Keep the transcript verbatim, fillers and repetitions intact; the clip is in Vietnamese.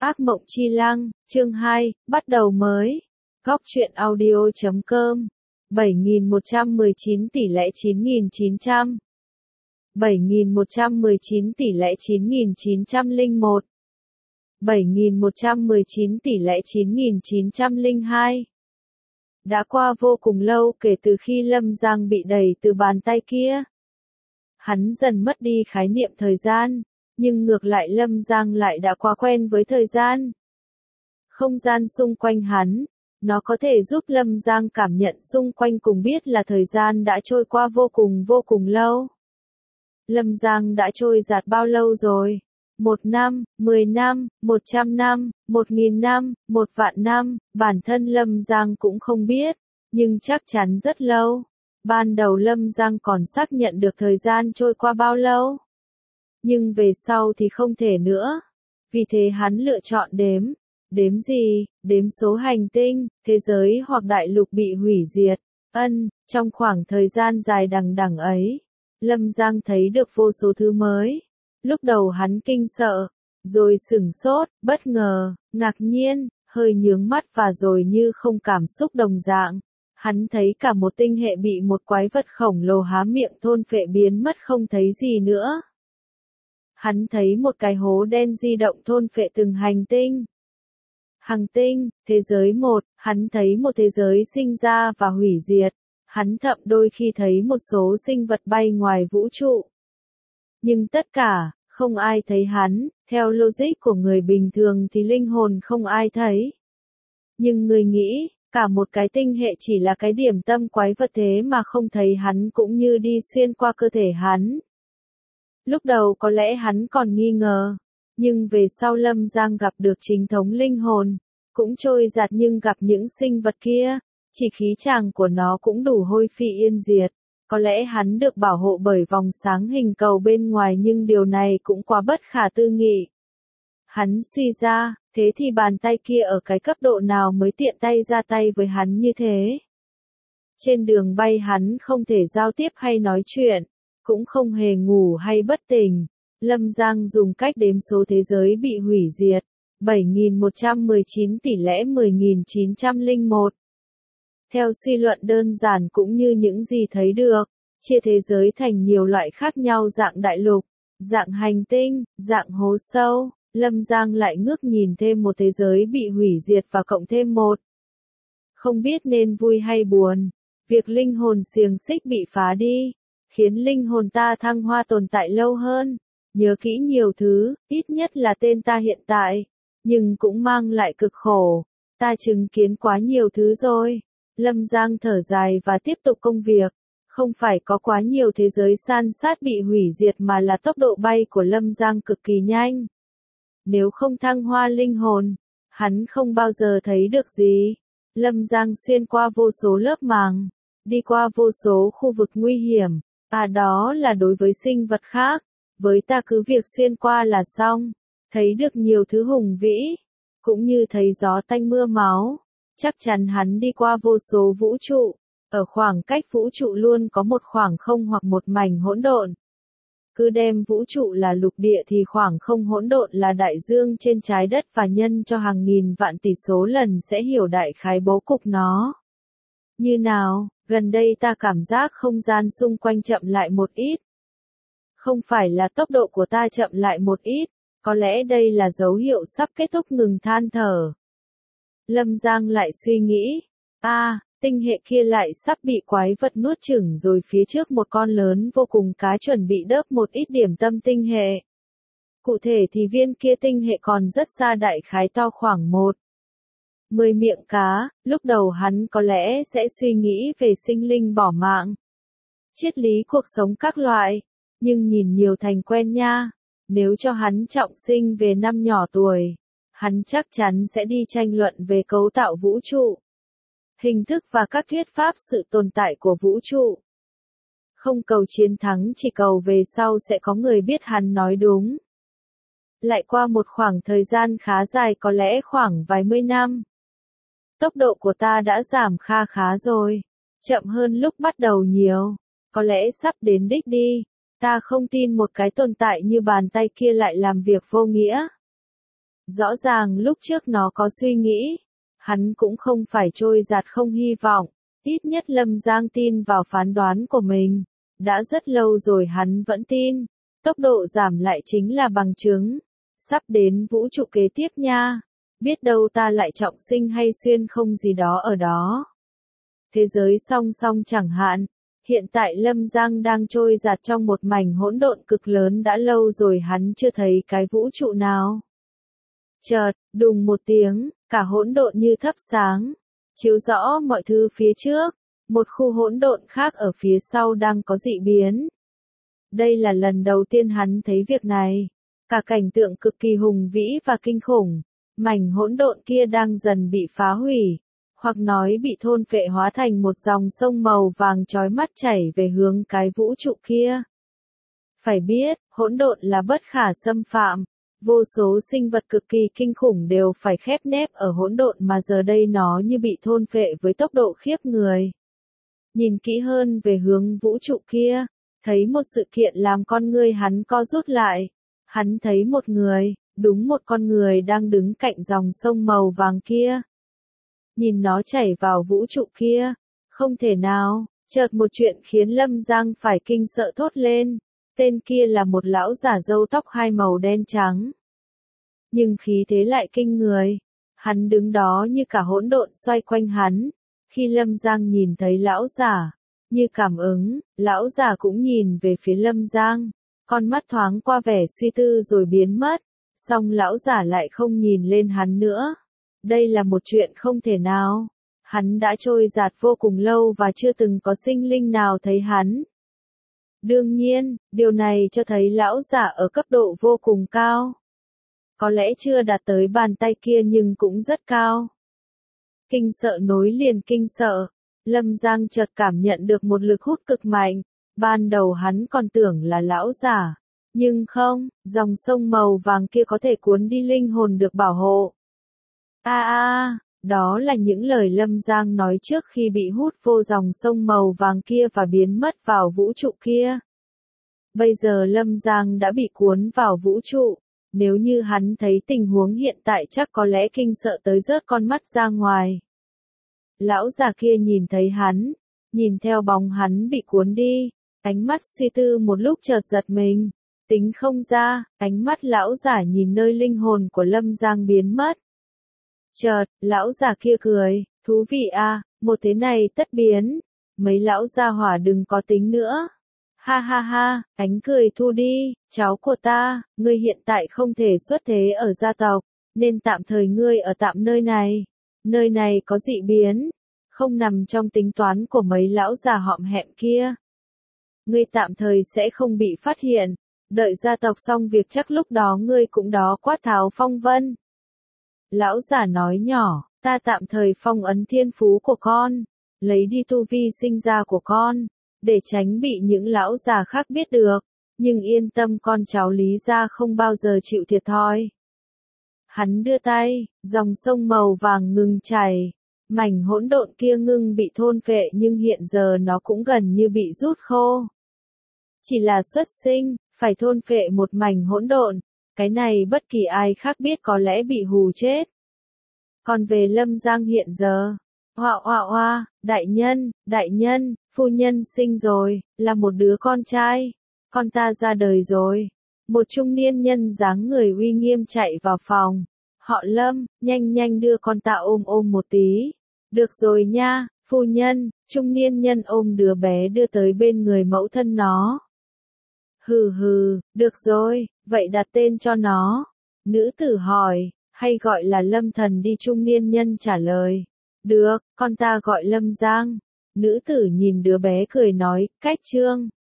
Ác mộng chi lăng, chương hai, bắt đầu mới. Góc truyện audio chấm com. bảy nghìn một trăm mười chín tỷ lẻ chín nghìn chín trăm. bảy nghìn một trăm mười chín tỷ lẻ chín nghìn chín trăm lẻ một. bảy nghìn một trăm mười chín tỷ lẻ chín nghìn chín trăm lẻ hai. Đã qua vô cùng lâu kể từ khi Lâm Giang bị đẩy từ bàn tay kia. Hắn dần mất đi khái niệm thời gian. Nhưng ngược lại Lâm Giang lại đã quá quen với thời gian. Không gian xung quanh hắn, nó có thể giúp Lâm Giang cảm nhận xung quanh cùng biết là thời gian đã trôi qua vô cùng vô cùng lâu. Lâm Giang đã trôi giạt bao lâu rồi? Một năm, mười năm, một trăm năm, một nghìn năm, một vạn năm, bản thân Lâm Giang cũng không biết, nhưng chắc chắn rất lâu. Ban đầu Lâm Giang còn xác nhận được thời gian trôi qua bao lâu. Nhưng về sau thì không thể nữa. Vì thế hắn lựa chọn đếm. Đếm gì? Đếm số hành tinh, thế giới hoặc đại lục bị hủy diệt. Ân, trong khoảng thời gian dài đằng đẵng ấy, Lâm Giang thấy được vô số thứ mới. Lúc đầu hắn kinh sợ, rồi sửng sốt, bất ngờ, ngạc nhiên, hơi nhướng mắt và rồi như không cảm xúc đồng dạng. Hắn thấy cả một tinh hệ bị một quái vật khổng lồ há miệng thôn phệ biến mất không thấy gì nữa. Hắn thấy một cái hố đen di động thôn phệ từng hành tinh. Hành tinh, thế giới một, hắn thấy một thế giới sinh ra và hủy diệt. Hắn thậm đôi khi thấy một số sinh vật bay ngoài vũ trụ. Nhưng tất cả, không ai thấy hắn, theo logic của người bình thường thì linh hồn không ai thấy. Nhưng người nghĩ, cả một cái tinh hệ chỉ là cái điểm tâm quái vật thế mà không thấy hắn cũng như đi xuyên qua cơ thể hắn. Lúc đầu có lẽ hắn còn nghi ngờ, nhưng về sau Lâm Giang gặp được chính thống linh hồn, cũng trôi giạt nhưng gặp những sinh vật kia, chỉ khí chàng của nó cũng đủ hôi phi yên diệt. Có lẽ hắn được bảo hộ bởi vòng sáng hình cầu bên ngoài nhưng điều này cũng quá bất khả tư nghị. Hắn suy ra, thế thì bàn tay kia ở cái cấp độ nào mới tiện tay ra tay với hắn như thế? Trên đường bay hắn không thể giao tiếp hay nói chuyện. Cũng không hề ngủ hay bất tỉnh. Lâm Giang dùng cách đếm số thế giới bị hủy diệt. bảy nghìn một trăm mười chín tỷ lẻ mười nghìn chín trăm lẻ một. Theo suy luận đơn giản cũng như những gì thấy được, chia thế giới thành nhiều loại khác nhau dạng đại lục, dạng hành tinh, dạng hố sâu. Lâm Giang lại ngước nhìn thêm một thế giới bị hủy diệt và cộng thêm một. Không biết nên vui hay buồn. Việc linh hồn xiềng xích bị phá đi khiến linh hồn ta thăng hoa tồn tại lâu hơn, nhớ kỹ nhiều thứ, ít nhất là tên ta hiện tại, nhưng cũng mang lại cực khổ. Ta chứng kiến quá nhiều thứ rồi. Lâm Giang thở dài và tiếp tục công việc. Không phải có quá nhiều thế giới san sát bị hủy diệt mà là tốc độ bay của Lâm Giang cực kỳ nhanh. Nếu không thăng hoa linh hồn, hắn không bao giờ thấy được gì. Lâm Giang xuyên qua vô số lớp màng, đi qua vô số khu vực nguy hiểm. À đó là đối với sinh vật khác, với ta cứ việc xuyên qua là xong, thấy được nhiều thứ hùng vĩ, cũng như thấy gió tanh mưa máu, chắc chắn hắn đi qua vô số vũ trụ, ở khoảng cách vũ trụ luôn có một khoảng không hoặc một mảnh hỗn độn. Cứ đem vũ trụ là lục địa thì khoảng không hỗn độn là đại dương trên trái đất và nhân cho hàng nghìn vạn tỷ số lần sẽ hiểu đại khái bố cục nó. Như nào? Gần đây ta cảm giác không gian xung quanh chậm lại một ít. Không phải là tốc độ của ta chậm lại một ít, có lẽ đây là dấu hiệu sắp kết thúc ngừng than thở. Lâm Giang lại suy nghĩ, a, à, tinh hệ kia lại sắp bị quái vật nuốt chửng rồi phía trước một con lớn vô cùng cá chuẩn bị đớp một ít điểm tâm tinh hệ. Cụ thể thì viên kia tinh hệ còn rất xa đại khái to khoảng một. Mười miệng cá, lúc đầu hắn có lẽ sẽ suy nghĩ về sinh linh bỏ mạng. Triết lý cuộc sống các loại, nhưng nhìn nhiều thành quen nha. Nếu cho hắn trọng sinh về năm nhỏ tuổi, hắn chắc chắn sẽ đi tranh luận về cấu tạo vũ trụ, hình thức và các thuyết pháp sự tồn tại của vũ trụ. Không cầu chiến thắng chỉ cầu về sau sẽ có người biết hắn nói đúng. Lại qua một khoảng thời gian khá dài có lẽ khoảng vài mươi năm. Tốc độ của ta đã giảm kha khá rồi, chậm hơn lúc bắt đầu nhiều, có lẽ sắp đến đích đi. Ta không tin một cái tồn tại như bàn tay kia lại làm việc vô nghĩa. Rõ ràng lúc trước nó có suy nghĩ. Hắn cũng không phải trôi giạt không hy vọng. Ít nhất Lâm Giang tin vào phán đoán của mình. Đã rất lâu rồi hắn vẫn tin. Tốc độ giảm lại chính là bằng chứng. Sắp đến vũ trụ kế tiếp nha. Biết đâu ta lại trọng sinh hay xuyên không gì đó ở đó. Thế giới song song chẳng hạn. Hiện tại Lâm Giang đang trôi giạt trong một mảnh hỗn độn cực lớn đã lâu rồi hắn chưa thấy cái vũ trụ nào. Chợt, đùng một tiếng, cả hỗn độn như thắp sáng, chiếu rõ mọi thứ phía trước, một khu hỗn độn khác ở phía sau đang có dị biến. Đây là lần đầu tiên hắn thấy việc này, cả cảnh tượng cực kỳ hùng vĩ và kinh khủng, mảnh hỗn độn kia đang dần bị phá hủy, hoặc nói bị thôn phệ hóa thành một dòng sông màu vàng chói mắt chảy về hướng cái vũ trụ kia. Phải biết, hỗn độn là bất khả xâm phạm. Vô số sinh vật cực kỳ kinh khủng đều phải khép nép ở hỗn độn mà giờ đây nó như bị thôn phệ với tốc độ khiếp người. Nhìn kỹ hơn về hướng vũ trụ kia, thấy một sự kiện làm con ngươi hắn co rút lại. Hắn thấy một người, đúng một con người đang đứng cạnh dòng sông màu vàng kia. Nhìn nó chảy vào vũ trụ kia, không thể nào, chợt một chuyện khiến Lâm Giang phải kinh sợ thốt lên. Tên kia là một lão giả râu tóc hai màu đen trắng. Nhưng khí thế lại kinh người. Hắn đứng đó như cả hỗn độn xoay quanh hắn. Khi Lâm Giang nhìn thấy lão giả, như cảm ứng, lão giả cũng nhìn về phía Lâm Giang. Con mắt thoáng qua vẻ suy tư rồi biến mất. Xong lão giả lại không nhìn lên hắn nữa. Đây là một chuyện không thể nào. Hắn đã trôi giạt vô cùng lâu và chưa từng có sinh linh nào thấy hắn. Đương nhiên, điều này cho thấy lão giả ở cấp độ vô cùng cao. Có lẽ chưa đạt tới bàn tay kia nhưng cũng rất cao. Kinh sợ nối liền kinh sợ. Lâm Giang chợt cảm nhận được một lực hút cực mạnh. Ban đầu hắn còn tưởng là lão giả. Nhưng không, dòng sông màu vàng kia có thể cuốn đi linh hồn được bảo hộ. A a, đó là những lời Lâm Giang nói trước khi bị hút vô dòng sông màu vàng kia và biến mất vào vũ trụ kia. Bây giờ Lâm Giang đã bị cuốn vào vũ trụ. Nếu như hắn thấy tình huống hiện tại chắc có lẽ kinh sợ tới rớt con mắt ra ngoài. Lão già kia nhìn thấy hắn, nhìn theo bóng hắn bị cuốn đi, ánh mắt suy tư một lúc chợt giật mình. Tính không ra, ánh mắt lão giả nhìn nơi linh hồn của Lâm Giang biến mất. Chợt, lão già kia cười, thú vị à, một thế này tất biến. Mấy lão gia hỏa đừng có tính nữa. Ha ha ha, ánh cười thu đi, cháu của ta, ngươi hiện tại không thể xuất thế ở gia tộc, nên tạm thời ngươi ở tạm nơi này. Nơi này có dị biến, không nằm trong tính toán của mấy lão già họm hẹm kia. Ngươi tạm thời sẽ không bị phát hiện, đợi gia tộc xong việc chắc lúc đó ngươi cũng đó quát tháo phong vân. Lão giả nói nhỏ, ta tạm thời phong ấn thiên phú của con, lấy đi tu vi sinh ra của con, để tránh bị những lão già khác biết được, nhưng yên tâm con cháu Lý gia không bao giờ chịu thiệt thòi. Hắn đưa tay, dòng sông màu vàng ngừng chảy, mảnh hỗn độn kia ngưng bị thôn phệ nhưng hiện giờ nó cũng gần như bị rút khô. Chỉ là xuất sinh, phải thôn phệ một mảnh hỗn độn, cái này bất kỳ ai khác biết có lẽ bị hù chết. Còn về Lâm Giang hiện giờ, hoa hoa hoa, đại nhân, đại nhân, phu nhân sinh rồi, là một đứa con trai, con ta ra đời rồi. Một trung niên nhân dáng người uy nghiêm chạy vào phòng. Họ Lâm, nhanh nhanh đưa con ta ôm ôm một tí. Được rồi nha, phu nhân, trung niên nhân ôm đứa bé đưa tới bên người mẫu thân nó. Hừ hừ, được rồi, vậy đặt tên cho nó. Nữ tử hỏi, hay gọi là Lâm thần đi, trung niên nhân trả lời. Được, con ta gọi Lâm Giang. Nữ tử nhìn đứa bé cười nói, cách trương.